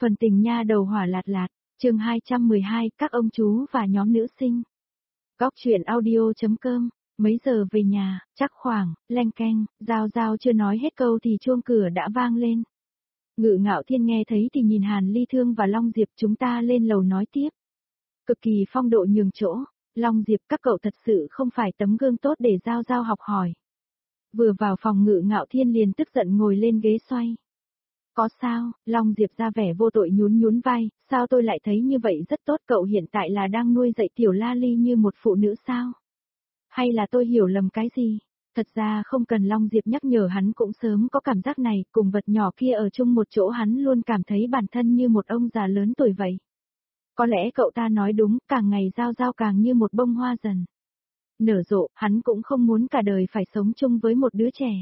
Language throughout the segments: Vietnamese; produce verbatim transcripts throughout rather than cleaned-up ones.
Phần tình nha đầu hỏa lạt lạt, chương hai trăm mười hai, các ông chú và nhóm nữ sinh. Góc truyện audio.com, mấy giờ về nhà, chắc khoảng, leng keng, Giao Giao chưa nói hết câu thì chuông cửa đã vang lên. Ngự Ngạo Thiên nghe thấy thì nhìn Hàn Ly Thương và Long Diệp, chúng ta lên lầu nói tiếp. Cực kỳ phong độ nhường chỗ, Long Diệp, các cậu thật sự không phải tấm gương tốt để Giao Giao học hỏi. Vừa vào phòng Ngự Ngạo Thiên liền tức giận ngồi lên ghế xoay. Có sao, Long Diệp ra vẻ vô tội nhún nhún vai, sao tôi lại thấy như vậy rất tốt, cậu hiện tại là đang nuôi dạy tiểu la ly như một phụ nữ sao? Hay là tôi hiểu lầm cái gì? Thật ra không cần Long Diệp nhắc nhở, hắn cũng sớm có cảm giác này, cùng vật nhỏ kia ở chung một chỗ hắn luôn cảm thấy bản thân như một ông già lớn tuổi vậy. Có lẽ cậu ta nói đúng, càng ngày Giao Giao càng như một bông hoa dần nở rộ, hắn cũng không muốn cả đời phải sống chung với một đứa trẻ.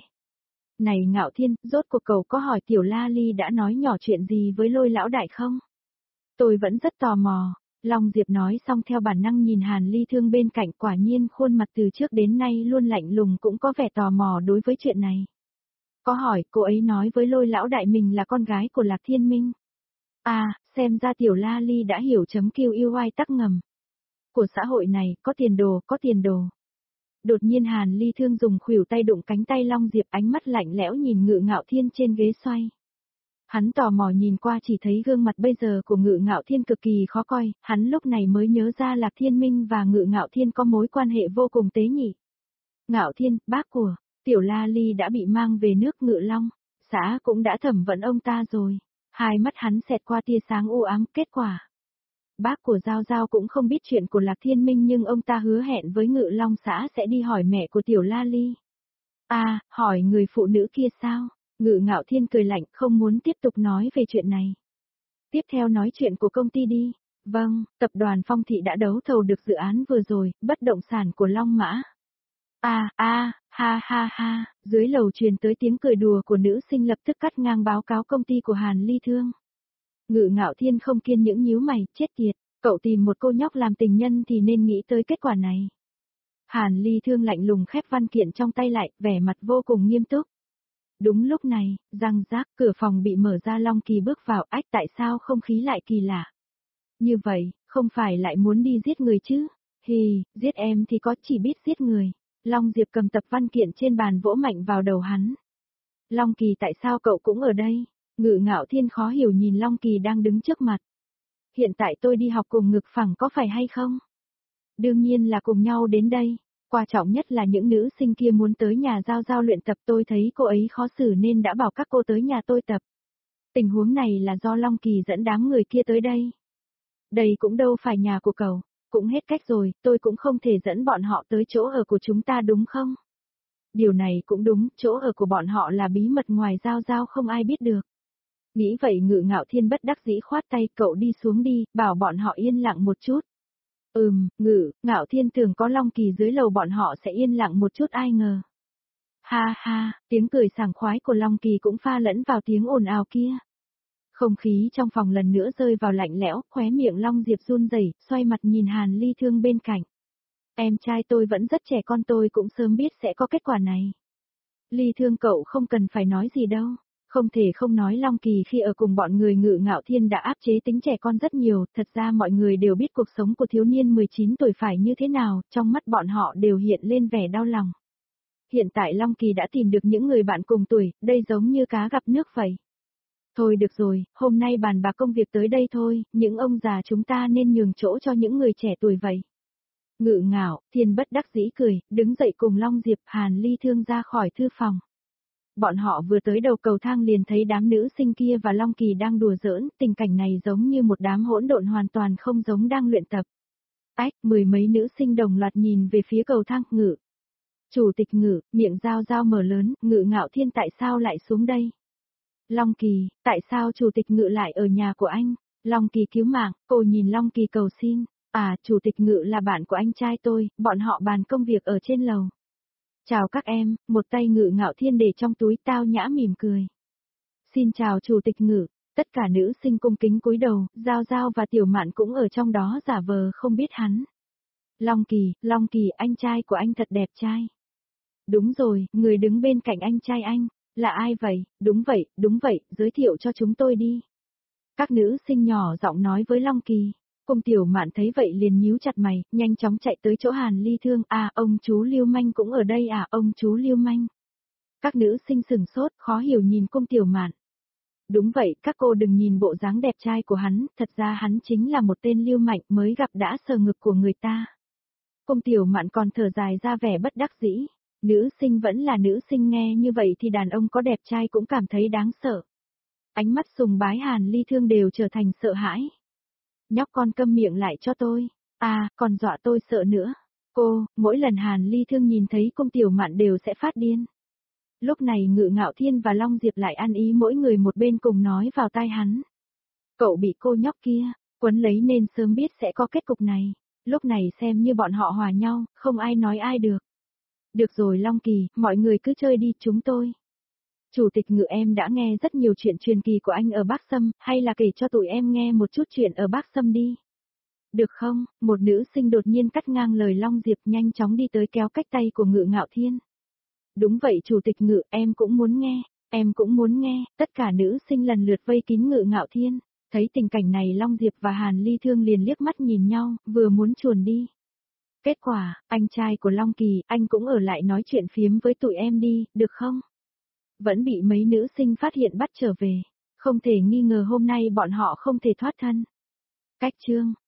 Này Ngạo Thiên, rốt cuộc cậu có hỏi tiểu la ly đã nói nhỏ chuyện gì với Lôi lão đại không? Tôi vẫn rất tò mò. Long Diệp nói xong theo bản năng nhìn Hàn Ly Thương bên cạnh, quả nhiên khuôn mặt từ trước đến nay luôn lạnh lùng cũng có vẻ tò mò đối với chuyện này. Có hỏi, cô ấy nói với Lôi lão đại mình là con gái của Lạc Thiên Minh. À, xem ra tiểu la ly đã hiểu chấm kêu yêu ai tắc ngầm. Của xã hội này, có tiền đồ, có tiền đồ. Đột nhiên Hàn Ly Thương dùng khuỷu tay đụng cánh tay Long Diệp, ánh mắt lạnh lẽo nhìn Ngự Ngạo Thiên trên ghế xoay. Hắn tò mò nhìn qua chỉ thấy gương mặt bây giờ của Ngự Ngạo Thiên cực kỳ khó coi, hắn lúc này mới nhớ ra Lạc Thiên Minh và Ngự Ngạo Thiên có mối quan hệ vô cùng tế nhị. Ngạo Thiên, bác của, tiểu la ly đã bị mang về nước Ngự Long, xã cũng đã thẩm vấn ông ta rồi. Hai mắt hắn xẹt qua tia sáng u ám, kết quả. Bác của Giao Giao cũng không biết chuyện của Lạc Thiên Minh nhưng ông ta hứa hẹn với Ngự Long xã sẽ đi hỏi mẹ của tiểu la ly. À, hỏi người phụ nữ kia sao? Ngự Ngạo Thiên cười lạnh, không muốn tiếp tục nói về chuyện này. Tiếp theo nói chuyện của công ty đi. Vâng, tập đoàn Phong Thị đã đấu thầu được dự án vừa rồi, bất động sản của Long Mã. À, à, ha ha ha, dưới lầu truyền tới tiếng cười đùa của nữ sinh, lập tức cắt ngang báo cáo công ty của Hàn Ly Thương. Ngự Ngạo Thiên không kiên nhẫn nhíu mày, chết tiệt, cậu tìm một cô nhóc làm tình nhân thì nên nghĩ tới kết quả này. Hàn Ly Thương lạnh lùng khép văn kiện trong tay lại, vẻ mặt vô cùng nghiêm túc. Đúng lúc này, răng rác, cửa phòng bị mở ra, Long Kỳ bước vào, ách, tại sao không khí lại kỳ lạ? Như vậy, không phải lại muốn đi giết người chứ? Hì, giết em thì có, chỉ biết giết người. Long Diệp cầm tập văn kiện trên bàn vỗ mạnh vào đầu hắn. Long Kỳ, tại sao cậu cũng ở đây? Ngự Ngạo Thiên khó hiểu nhìn Long Kỳ đang đứng trước mặt. Hiện tại tôi đi học cùng Ngực Phẳng, có phải hay không? Đương nhiên là cùng nhau đến đây. Quan trọng nhất là những nữ sinh kia muốn tới nhà Giao Giao luyện tập, tôi thấy cô ấy khó xử nên đã bảo các cô tới nhà tôi tập. Tình huống này là do Long Kỳ dẫn đám người kia tới đây. Đây cũng đâu phải nhà của cậu, cũng hết cách rồi, tôi cũng không thể dẫn bọn họ tới chỗ ở của chúng ta đúng không? Điều này cũng đúng, chỗ ở của bọn họ là bí mật, ngoài Giao Giao không ai biết được. Nghĩ vậy Ngự Ngạo Thiên bất đắc dĩ khoát tay, cậu đi xuống đi, bảo bọn họ yên lặng một chút. Ừm, Ngự, Ngạo Thiên tưởng có Long Kỳ dưới lầu bọn họ sẽ yên lặng một chút, ai ngờ. Ha ha, tiếng cười sảng khoái của Long Kỳ cũng pha lẫn vào tiếng ồn ào kia. Không khí trong phòng lần nữa rơi vào lạnh lẽo, khóe miệng Long Diệp run rẩy, xoay mặt nhìn Hàn Ly Thương bên cạnh. Em trai tôi vẫn rất trẻ con, tôi cũng sớm biết sẽ có kết quả này. Ly Thương, cậu không cần phải nói gì đâu. Không thể không nói Long Kỳ khi ở cùng bọn người Ngự Ngạo Thiên đã áp chế tính trẻ con rất nhiều, thật ra mọi người đều biết cuộc sống của thiếu niên mười chín tuổi phải như thế nào, trong mắt bọn họ đều hiện lên vẻ đau lòng. Hiện tại Long Kỳ đã tìm được những người bạn cùng tuổi, đây giống như cá gặp nước vậy. Thôi được rồi, hôm nay bàn bạc công việc tới đây thôi, những ông già chúng ta nên nhường chỗ cho những người trẻ tuổi vậy. Ngự Ngạo Thiên bất đắc dĩ cười, đứng dậy cùng Long Diệp, Hàn Ly Thương ra khỏi thư phòng. Bọn họ vừa tới đầu cầu thang liền thấy đám nữ sinh kia và Long Kỳ đang đùa giỡn, tình cảnh này giống như một đám hỗn độn, hoàn toàn không giống đang luyện tập. Ách, mười mấy nữ sinh đồng loạt nhìn về phía cầu thang. Ngự Chủ tịch Ngự, miệng Giao Giao mở lớn, Ngự Ngạo Thiên tại sao lại xuống đây? Long Kỳ, tại sao Chủ tịch Ngự lại ở nhà của anh? Long Kỳ cứu mạng, cô nhìn Long Kỳ cầu xin. À, Chủ tịch Ngự là bạn của anh trai tôi, bọn họ bàn công việc ở trên lầu. Chào các em, một tay Ngự Ngạo Thiên để trong túi, tao nhã mỉm cười. Xin chào Chủ tịch Ngự, tất cả nữ sinh cung kính cúi đầu, Giao Giao và Tiểu Mạn cũng ở trong đó giả vờ không biết hắn. Long Kỳ, Long Kỳ, anh trai của anh thật đẹp trai. Đúng rồi, người đứng bên cạnh anh trai anh, là ai vậy? Đúng vậy, đúng vậy, giới thiệu cho chúng tôi đi. Các nữ sinh nhỏ giọng nói với Long Kỳ. Cung Tiểu Mạn thấy vậy liền nhíu chặt mày, nhanh chóng chạy tới chỗ Hàn Ly Thương. À, ông chú Lưu Manh cũng ở đây à, ông chú Lưu Manh. Các nữ sinh sừng sốt, khó hiểu nhìn Cung Tiểu Mạn. Đúng vậy, các cô đừng nhìn bộ dáng đẹp trai của hắn, thật ra hắn chính là một tên lưu manh mới gặp đã sờ ngực của người ta. Cung Tiểu Mạn còn thở dài ra vẻ bất đắc dĩ. Nữ sinh vẫn là nữ sinh, nghe như vậy thì đàn ông có đẹp trai cũng cảm thấy đáng sợ. Ánh mắt sùng bái Hàn Ly Thương đều trở thành sợ hãi. Nhóc con câm miệng lại cho tôi. À, còn dọa tôi sợ nữa. Cô, mỗi lần Hàn Ly Thương nhìn thấy Cung Tiểu Mạn đều sẽ phát điên. Lúc này Ngự Ngạo Thiên và Long Diệp lại ăn ý mỗi người một bên cùng nói vào tai hắn. Cậu bị cô nhóc kia quấn lấy nên sớm biết sẽ có kết cục này. Lúc này xem như bọn họ hòa nhau, không ai nói ai được. Được rồi Long Kỳ, mọi người cứ chơi đi chúng tôi. Chủ tịch Ngự, em đã nghe rất nhiều chuyện truyền kỳ của anh ở Bắc Sâm, hay là kể cho tụi em nghe một chút chuyện ở Bắc Sâm đi. Được không? Một nữ sinh đột nhiên cắt ngang lời Long Diệp, nhanh chóng đi tới kéo cách tay của Ngự Ngạo Thiên. Đúng vậy Chủ tịch Ngự, em cũng muốn nghe, em cũng muốn nghe. Tất cả nữ sinh lần lượt vây kín Ngự Ngạo Thiên. Thấy tình cảnh này Long Diệp và Hàn Ly Thương liền liếc mắt nhìn nhau, vừa muốn chuồn đi. Kết quả, anh trai của Long Kỳ, anh cũng ở lại nói chuyện phiếm với tụi em đi, được không? Vẫn bị mấy nữ sinh phát hiện bắt trở về. Không thể nghi ngờ hôm nay bọn họ không thể thoát thân. Cách chương